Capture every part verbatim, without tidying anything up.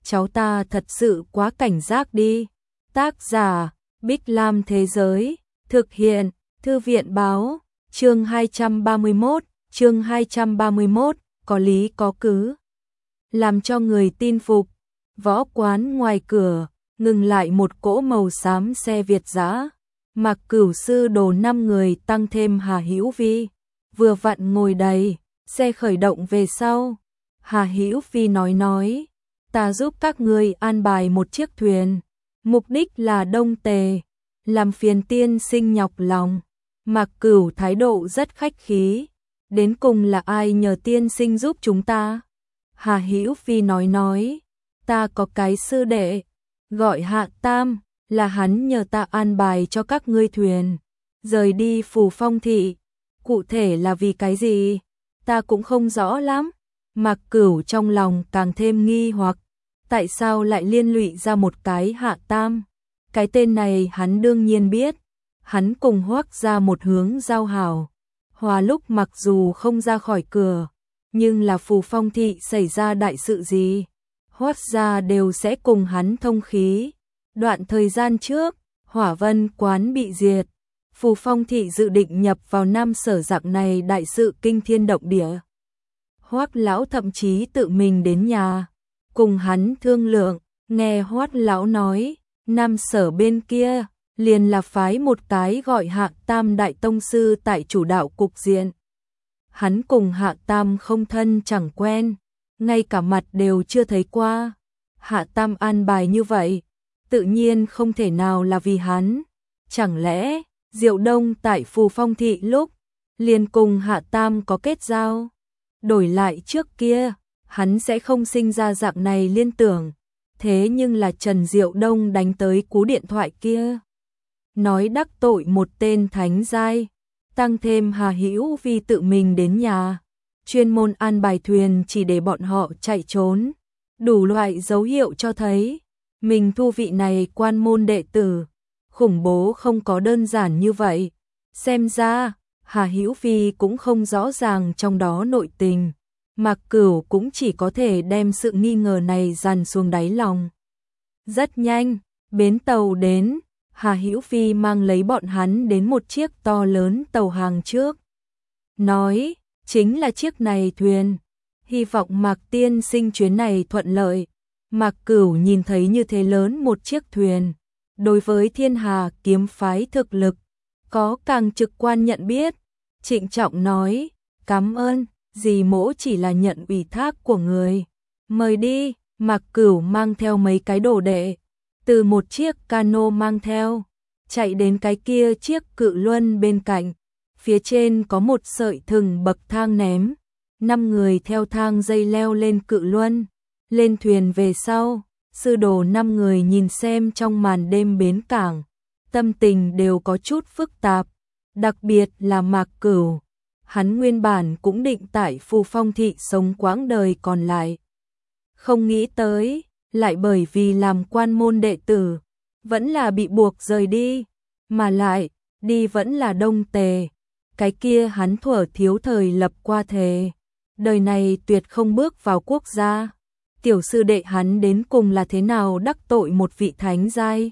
cháu ta thật sự quá cảnh giác đi. Tác giả, Bích Lam Thế Giới, thực hiện, Thư viện Báo, chương hai trăm ba mươi mốt, chương hai trăm ba mươi mốt, có lý có cứ. Làm cho người tin phục, võ quán ngoài cửa, ngừng lại một cỗ màu xám xe Việt dã. Mặc Cửu sư đồ năm người tăng thêm Hà Hữu Vi, vừa vặn ngồi đầy, xe khởi động về sau. Hà Hữu Vi nói nói, ta giúp các ngươi an bài một chiếc thuyền, mục đích là Đông Tề, làm phiền tiên sinh nhọc lòng. Mặc Cửu thái độ rất khách khí, đến cùng là ai nhờ tiên sinh giúp chúng ta? Hà Hữu Vi nói nói, ta có cái sư đệ, gọi Hạ Tam, là hắn nhờ ta an bài cho các ngươi thuyền, rời đi Phù Phong thị, cụ thể là vì cái gì, ta cũng không rõ lắm. Mặc Cửu trong lòng càng thêm nghi hoặc, tại sao lại liên lụy ra một cái Hạ Tam? Cái tên này hắn đương nhiên biết, hắn cùng Hoắc ra một hướng giao hảo. Hòa lúc mặc dù không ra khỏi cửa, nhưng là Phù Phong thị xảy ra đại sự gì, Hoắc ra đều sẽ cùng hắn thông khí. Đoạn thời gian trước, Hỏa Vân quán bị diệt, Phù Phong thị dự định nhập vào Nam Sở dạng này đại sự kinh thiên động địa. Hoắc lão thậm chí tự mình đến nhà, cùng hắn thương lượng, nghe Hoắc lão nói, Nam Sở bên kia liền là phái một cái gọi Hạ Tam đại tông sư tại chủ đạo cục diện. Hắn cùng Hạ Tam không thân chẳng quen, ngay cả mặt đều chưa thấy qua. Hạ Tam an bài như vậy, tự nhiên không thể nào là vì hắn. Chẳng lẽ Diệu Đông tại Phù Phong thị lúc liền cùng Hạ Tam có kết giao? Đổi lại trước kia, hắn sẽ không sinh ra dạng này liên tưởng. Thế nhưng là Trần Diệu Đông đánh tới cú điện thoại kia, nói đắc tội một tên thánh giai, tăng thêm Hà Hữu Vi tự mình đến nhà, chuyên môn an bài thuyền chỉ để bọn họ chạy trốn. Đủ loại dấu hiệu cho thấy, mình thu vị này quan môn đệ tử, khủng bố không có đơn giản như vậy. Xem ra, Hà Hữu Vi cũng không rõ ràng trong đó nội tình. Mặc Cửu cũng chỉ có thể đem sự nghi ngờ này dằn xuống đáy lòng. Rất nhanh, bến tàu đến, Hà Hữu Vi mang lấy bọn hắn đến một chiếc to lớn tàu hàng trước. Nói, chính là chiếc này thuyền, hy vọng Mạc tiên sinh chuyến này thuận lợi. Mạc Cửu nhìn thấy như thế lớn một chiếc thuyền, đối với Thiên Hà kiếm phái thực lực, có càng trực quan nhận biết, trịnh trọng nói, cảm ơn, dì mỗ chỉ là nhận ủy thác của người. Mời đi. Mạc Cửu mang theo mấy cái đồ đệ, từ một chiếc cano mang theo, chạy đến cái kia chiếc cự luân bên cạnh, phía trên có một sợi thừng bậc thang ném, năm người theo thang dây leo lên cự luân, lên thuyền về sau, sư đồ năm người nhìn xem trong màn đêm bến cảng, tâm tình đều có chút phức tạp, đặc biệt là Mạc Cửu, hắn nguyên bản cũng định tại Phù Phong thị sống quãng đời còn lại. Không nghĩ tới, lại bởi vì làm quan môn đệ tử, vẫn là bị buộc rời đi, mà lại, đi vẫn là Đông Tề, cái kia hắn thuở thiếu thời lập qua thề, đời này tuyệt không bước vào quốc gia. Tiểu sư đệ hắn đến cùng là thế nào đắc tội một vị thánh giai?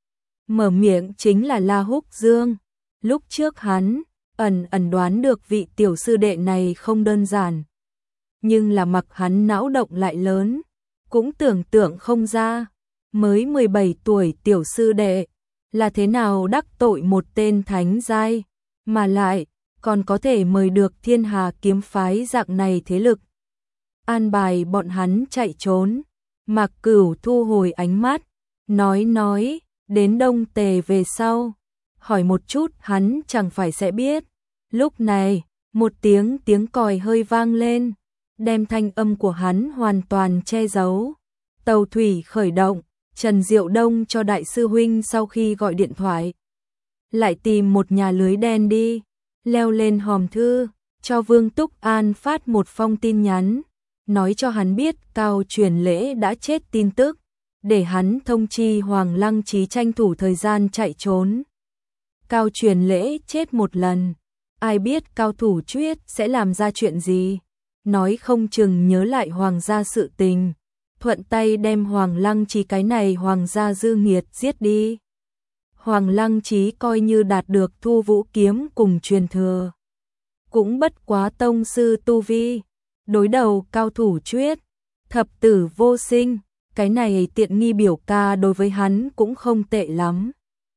Mở miệng chính là La Húc Dương, lúc trước hắn, ẩn ẩn đoán được vị tiểu sư đệ này không đơn giản. Nhưng là mặc hắn não động lại lớn, cũng tưởng tượng không ra, mới mười bảy tuổi tiểu sư đệ, là thế nào đắc tội một tên thánh giai, mà lại, còn có thể mời được Thiên Hà kiếm phái dạng này thế lực. An bài bọn hắn chạy trốn, Mạc Cửu thu hồi ánh mắt, nói nói, đến Đông Tề về sau, hỏi một chút hắn chẳng phải sẽ biết. Lúc này, một tiếng tiếng còi hơi vang lên, đem thanh âm của hắn hoàn toàn che giấu. Tàu thủy khởi động, Trần Diệu Đông cho đại sư huynh sau khi gọi điện thoại, lại tìm một nhà lưới đen đi, leo lên hòm thư, cho Vương Túc An phát một phong tin nhắn, nói cho hắn biết Cao Truyền Lễ đã chết tin tức, để hắn thông chi Hoàng Lăng Chí tranh thủ thời gian chạy trốn. Cao Truyền Lễ chết một lần, ai biết Cao Thủ Chuyết sẽ làm ra chuyện gì, nói không chừng nhớ lại hoàng gia sự tình, thuận tay đem Hoàng Lăng Chí cái này hoàng gia dư nghiệt giết đi. Hoàng Lăng Chí coi như đạt được Thu Vũ kiếm cùng truyền thừa, cũng bất quá tông sư tu vi, đối đầu cao thủ chuyết, thập tử vô sinh, cái này tiện nghi biểu ca đối với hắn cũng không tệ lắm.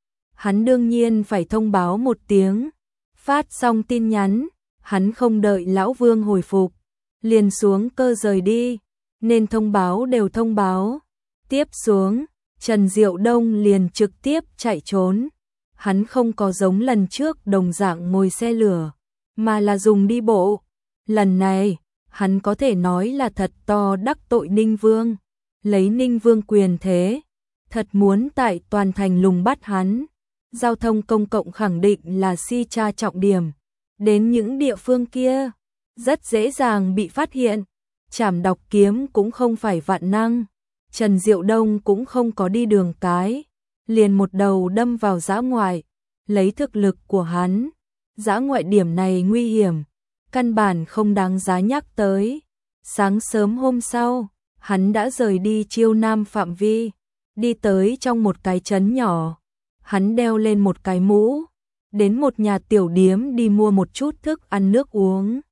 Hắn đương nhiên phải thông báo một tiếng, phát xong tin nhắn, hắn không đợi lão Vương hồi phục, liền xuống cơ rời đi, nên thông báo đều thông báo. Tiếp xuống, Trần Diệu Đông liền trực tiếp chạy trốn. Hắn không có giống lần trước đồng dạng ngồi xe lửa, mà là dùng đi bộ. Lần này, hắn có thể nói là thật to đắc tội Ninh Vương, lấy Ninh Vương quyền thế, thật muốn tại toàn thành lùng bắt hắn. Giao thông công cộng khẳng định là si tra trọng điểm, đến những địa phương kia, rất dễ dàng bị phát hiện. Trảm đọc kiếm cũng không phải vạn năng, Trần Diệu Đông cũng không có đi đường cái, liền một đầu đâm vào dã ngoại, lấy thực lực của hắn, dã ngoại điểm này nguy hiểm, căn bản không đáng giá nhắc tới. Sáng sớm hôm sau, hắn đã rời đi Chiêu Nam phạm vi, đi tới trong một cái trấn nhỏ, hắn đeo lên một cái mũ, đến một nhà tiểu điếm đi mua một chút thức ăn nước uống,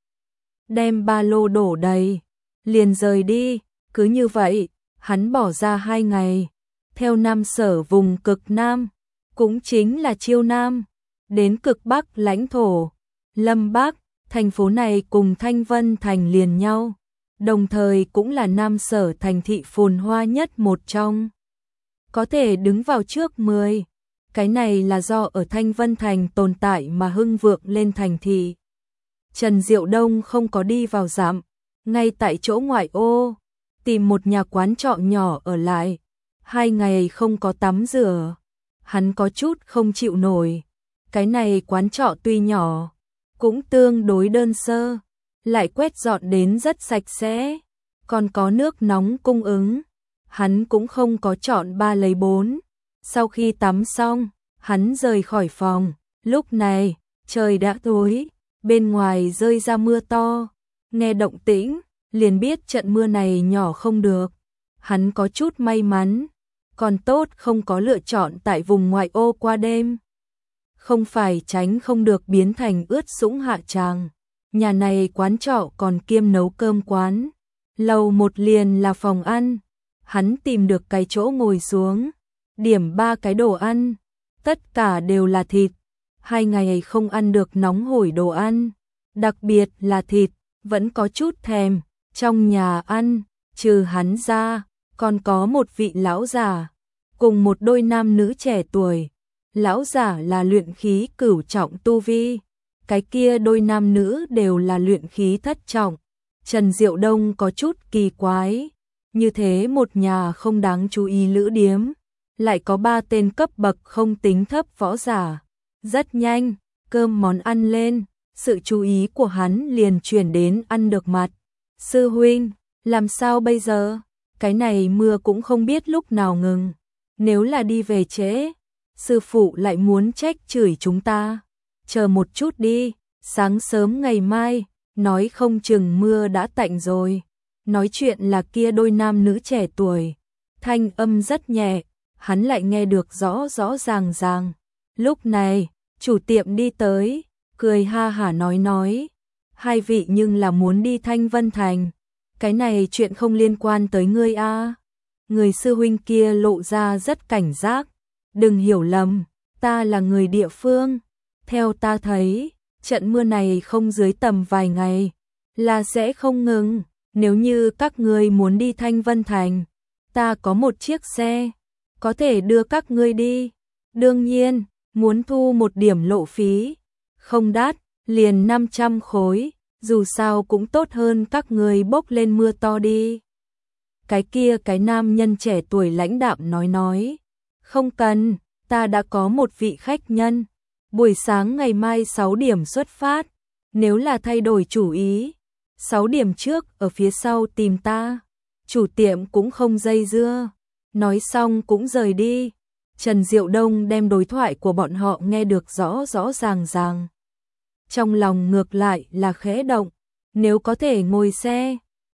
đem ba lô đổ đầy, liền rời đi. Cứ như vậy, hắn bỏ ra hai ngày, theo Nam Sở vùng cực Nam, cũng chính là Chiêu Nam, đến cực Bắc lãnh thổ, Lâm Bắc, thành phố này cùng Thanh Vân Thành liền nhau, đồng thời cũng là Nam Sở thành thị phồn hoa nhất một trong. Có thể đứng vào trước mười, cái này là do ở Thanh Vân Thành tồn tại mà hưng vượng lên thành thị. Trần Diệu Đông không có đi vào dặm, ngay tại chỗ ngoại ô, tìm một nhà quán trọ nhỏ ở lại. Hai ngày không có tắm rửa, hắn có chút không chịu nổi. Cái này quán trọ tuy nhỏ, cũng tương đối đơn sơ, lại quét dọn đến rất sạch sẽ, còn có nước nóng cung ứng. Hắn cũng không có chọn ba lấy bốn. Sau khi tắm xong, hắn rời khỏi phòng. Lúc này, trời đã tối, bên ngoài rơi ra mưa to. Nghe động tĩnh, liền biết trận mưa này nhỏ không được. Hắn có chút may mắn, còn tốt không có lựa chọn tại vùng ngoại ô qua đêm. Không phải tránh không được biến thành ướt sũng hạ tràng. Nhà này quán trọ còn kiêm nấu cơm quán. Lầu một liền là phòng ăn. Hắn tìm được cái chỗ ngồi xuống, điểm ba cái đồ ăn, tất cả đều là thịt. Hai ngày không ăn được nóng hổi đồ ăn, đặc biệt là thịt, vẫn có chút thèm. Trong nhà ăn, trừ hắn ra, còn có một vị lão già, cùng một đôi nam nữ trẻ tuổi. Lão giả là luyện khí cửu trọng tu vi, cái kia đôi nam nữ đều là luyện khí thất trọng. Trần Diệu Đông có chút kỳ quái, như thế một nhà không đáng chú ý lữ điếm, lại có ba tên cấp bậc không tính thấp võ giả. Rất nhanh, cơm món ăn lên, sự chú ý của hắn liền chuyển đến ăn được mặt. Sư huynh, làm sao bây giờ? Cái này mưa cũng không biết lúc nào ngừng. Nếu là đi về trễ, sư phụ lại muốn trách chửi chúng ta. Chờ một chút đi, sáng sớm ngày mai, nói không chừng mưa đã tạnh rồi. Nói chuyện là kia đôi nam nữ trẻ tuổi, thanh âm rất nhẹ, hắn lại nghe được rõ rõ ràng ràng. Lúc này, chủ tiệm đi tới, cười ha hả nói nói, hai vị nhưng là muốn đi Thanh Vân Thành, cái này chuyện không liên quan tới ngươi a. Người sư huynh kia lộ ra rất cảnh giác, đừng hiểu lầm, ta là người địa phương, theo ta thấy, trận mưa này không dưới tầm vài ngày, là sẽ không ngừng. Nếu như các ngươi muốn đi Thanh Vân Thành, ta có một chiếc xe, có thể đưa các ngươi đi. Đương nhiên, muốn thu một điểm lộ phí, không đắt, liền năm trăm khối, dù sao cũng tốt hơn các ngươi bốc lên mưa to đi. Cái kia cái nam nhân trẻ tuổi lãnh đạm nói nói, không cần, ta đã có một vị khách nhân, buổi sáng ngày mai sáu điểm xuất phát, nếu là thay đổi chủ ý, sáu điểm trước ở phía sau tìm ta. Chủ tiệm cũng không dây dưa, nói xong cũng rời đi. Trần Diệu Đông đem đối thoại của bọn họ nghe được rõ rõ ràng ràng. Trong lòng ngược lại là khẽ động, nếu có thể ngồi xe,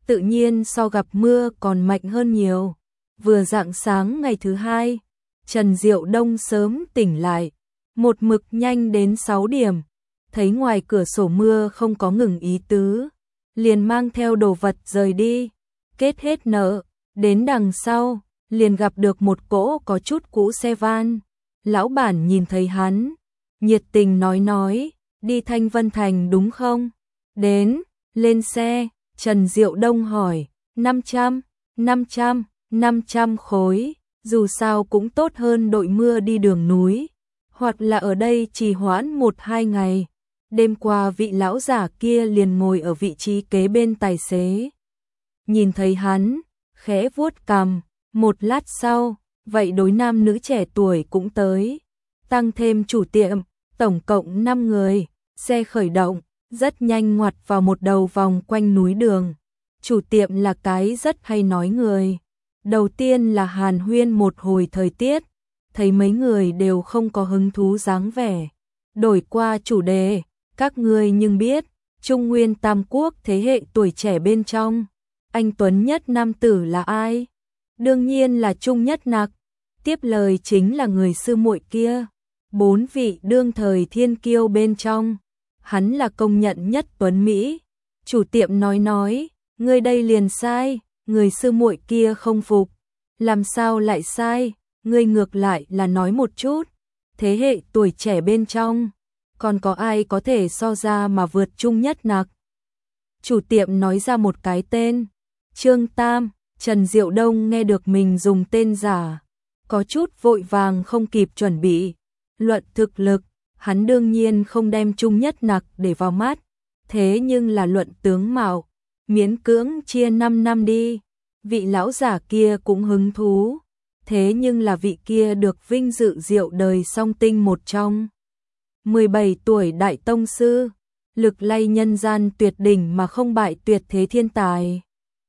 tự nhiên so gặp mưa còn mạnh hơn nhiều. Vừa rạng sáng ngày thứ hai, Trần Diệu Đông sớm tỉnh lại, một mực nhanh đến sáu điểm, thấy ngoài cửa sổ mưa không có ngừng ý tứ, liền mang theo đồ vật rời đi, kết hết nợ, đến đằng sau, liền gặp được một cỗ có chút cũ xe van. Lão bản nhìn thấy hắn, nhiệt tình nói nói, đi Thanh Vân Thành đúng không? Đến, lên xe, Trần Diệu Đông hỏi, năm trăm, năm trăm, năm trăm khối, dù sao cũng tốt hơn đội mưa đi đường núi, hoặc là ở đây trì hoãn một hai ngày. Đêm qua vị lão giả kia liền ngồi ở vị trí kế bên tài xế. Nhìn thấy hắn, khẽ vuốt cằm, một lát sau, vậy đối nam nữ trẻ tuổi cũng tới, tăng thêm chủ tiệm, tổng cộng năm người, xe khởi động, rất nhanh ngoặt vào một đầu vòng quanh núi đường. Chủ tiệm là cái rất hay nói người. Đầu tiên là hàn huyên một hồi thời tiết, thấy mấy người đều không có hứng thú dáng vẻ. Đổi qua chủ đề, các ngươi nhưng biết, Trung Nguyên Tam Quốc thế hệ tuổi trẻ bên trong, anh tuấn nhất nam tử là ai? Đương nhiên là Trung Nhất Nặc, tiếp lời chính là người sư muội kia. Bốn vị đương thời thiên kiêu bên trong, hắn là công nhận nhất tuấn Mỹ. Chủ tiệm nói nói, ngươi đây liền sai, người sư muội kia không phục. Làm sao lại sai, ngươi ngược lại là nói một chút. Thế hệ tuổi trẻ bên trong, còn có ai có thể so ra mà vượt Trung Nhất Nặc? Chủ tiệm nói ra một cái tên, Trương Tam. Trần Diệu Đông nghe được mình dùng tên giả, có chút vội vàng không kịp chuẩn bị. Luận thực lực, hắn đương nhiên không đem Trung Nhất Nặc để vào mắt, thế nhưng là luận tướng mạo, miễn cưỡng chia năm năm đi. Vị lão giả kia cũng hứng thú, thế nhưng là vị kia được vinh dự diệu đời song tinh một trong. mười bảy tuổi đại tông sư, lực lay nhân gian tuyệt đỉnh mà không bại tuyệt thế thiên tài.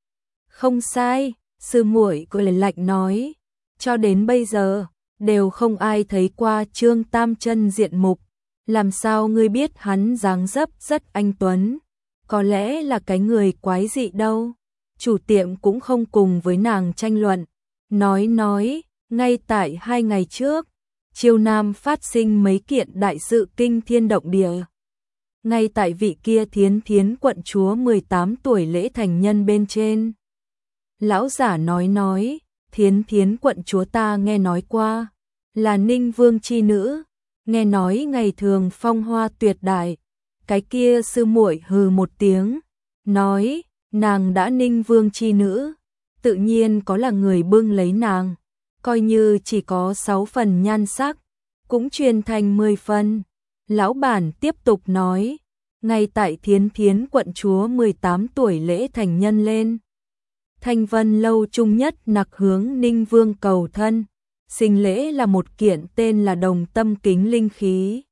Không sai, sư muội cười lạnh nói, cho đến bây giờ, đều không ai thấy qua Trương Tam chân diện mục, làm sao ngươi biết hắn dáng dấp rất anh tuấn, có lẽ là cái người quái dị đâu. Chủ tiệm cũng không cùng với nàng tranh luận, nói nói, ngay tại hai ngày trước, Chiêu Nam phát sinh mấy kiện đại sự kinh thiên động địa. Ngay tại vị kia Thiến Thiến quận chúa mười tám tuổi lễ thành nhân bên trên. Lão giả nói nói, Thiến Thiến quận chúa ta nghe nói qua, là Ninh Vương chi nữ, nghe nói ngày thường phong hoa tuyệt đại. Cái kia sư muội hừ một tiếng, nói, nàng đã Ninh Vương chi nữ, tự nhiên có là người bưng lấy nàng, coi như chỉ có sáu phần nhan sắc, cũng truyền thành mười phần. Lão bản tiếp tục nói, ngay tại Thiến Thiến quận chúa mười tám tuổi lễ thành nhân lên, Thanh Vân lâu Trung Nhất Nặc hướng Ninh Vương cầu thân, sinh lễ là một kiện tên là đồng tâm kính linh khí.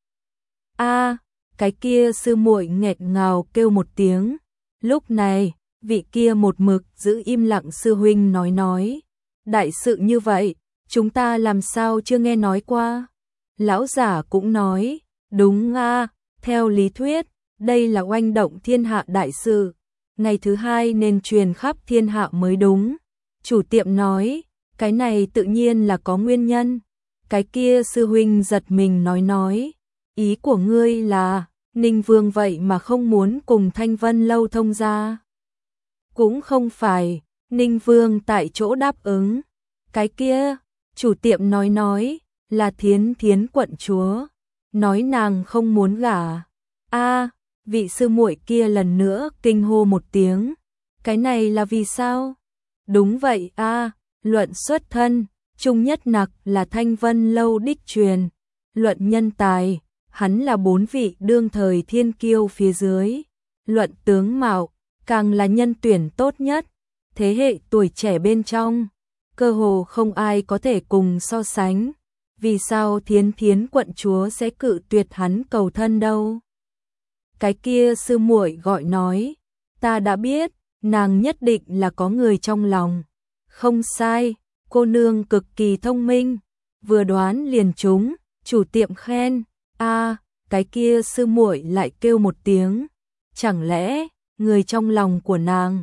A, cái kia sư muội nghẹt ngào kêu một tiếng. Lúc này, vị kia một mực giữ im lặng sư huynh nói nói, đại sự như vậy, chúng ta làm sao chưa nghe nói qua? Lão giả cũng nói, đúng a, theo lý thuyết, đây là oanh động thiên hạ đại sự, ngày thứ hai nên truyền khắp thiên hạ mới đúng. Chủ tiệm nói, cái này tự nhiên là có nguyên nhân. Cái kia sư huynh giật mình nói nói, ý của ngươi là, Ninh Vương vậy mà không muốn cùng Thanh Vân lâu thông gia? Cũng không phải, Ninh Vương tại chỗ đáp ứng. Cái kia, chủ tiệm nói nói, là Thiến Thiến quận chúa, nói nàng không muốn gả. A, vị sư muội kia lần nữa kinh hô một tiếng. Cái này là vì sao? Đúng vậy a, luận xuất thân, Trung Nhất Nặc là Thanh Vân lâu đích truyền, luận nhân tài, hắn là bốn vị đương thời thiên kiêu phía dưới, luận tướng mạo, càng là nhân tuyển tốt nhất, thế hệ tuổi trẻ bên trong, cơ hồ không ai có thể cùng so sánh. Vì sao Thiến Thiến quận chúa sẽ cự tuyệt hắn cầu thân đâu? Cái kia sư muội gọi nói, ta đã biết, nàng nhất định là có người trong lòng. Không sai, cô nương cực kỳ thông minh, vừa đoán liền trúng. Chủ tiệm khen, a, cái kia sư muội lại kêu một tiếng, chẳng lẽ người trong lòng của nàng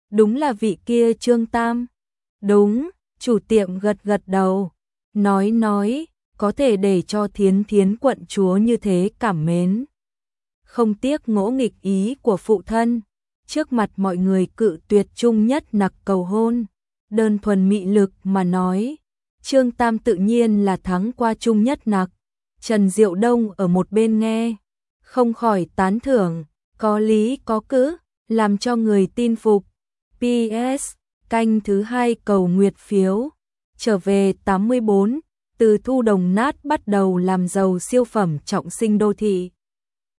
Đúng là vị kia Trương Tam. Đúng, chủ tiệm gật gật đầu. Nói nói, có thể để cho Thiến Thiến quận chúa như thế cảm mến. Không tiếc ngỗ nghịch ý của phụ thân. Trước mặt mọi người cự tuyệt Trung Nhất Nặc cầu hôn. Đơn thuần mị lực mà nói. Trương Tam tự nhiên là thắng qua Trung Nhất Nặc. Trần Diệu Đông ở một bên nghe. Không khỏi tán thưởng. Có lý có cữ, làm cho người tin phục. pê ét. Canh thứ hai cầu nguyệt phiếu. Trở về tám mươi bốn. Từ thu đồng nát bắt đầu làm giàu siêu phẩm trọng sinh đô thị.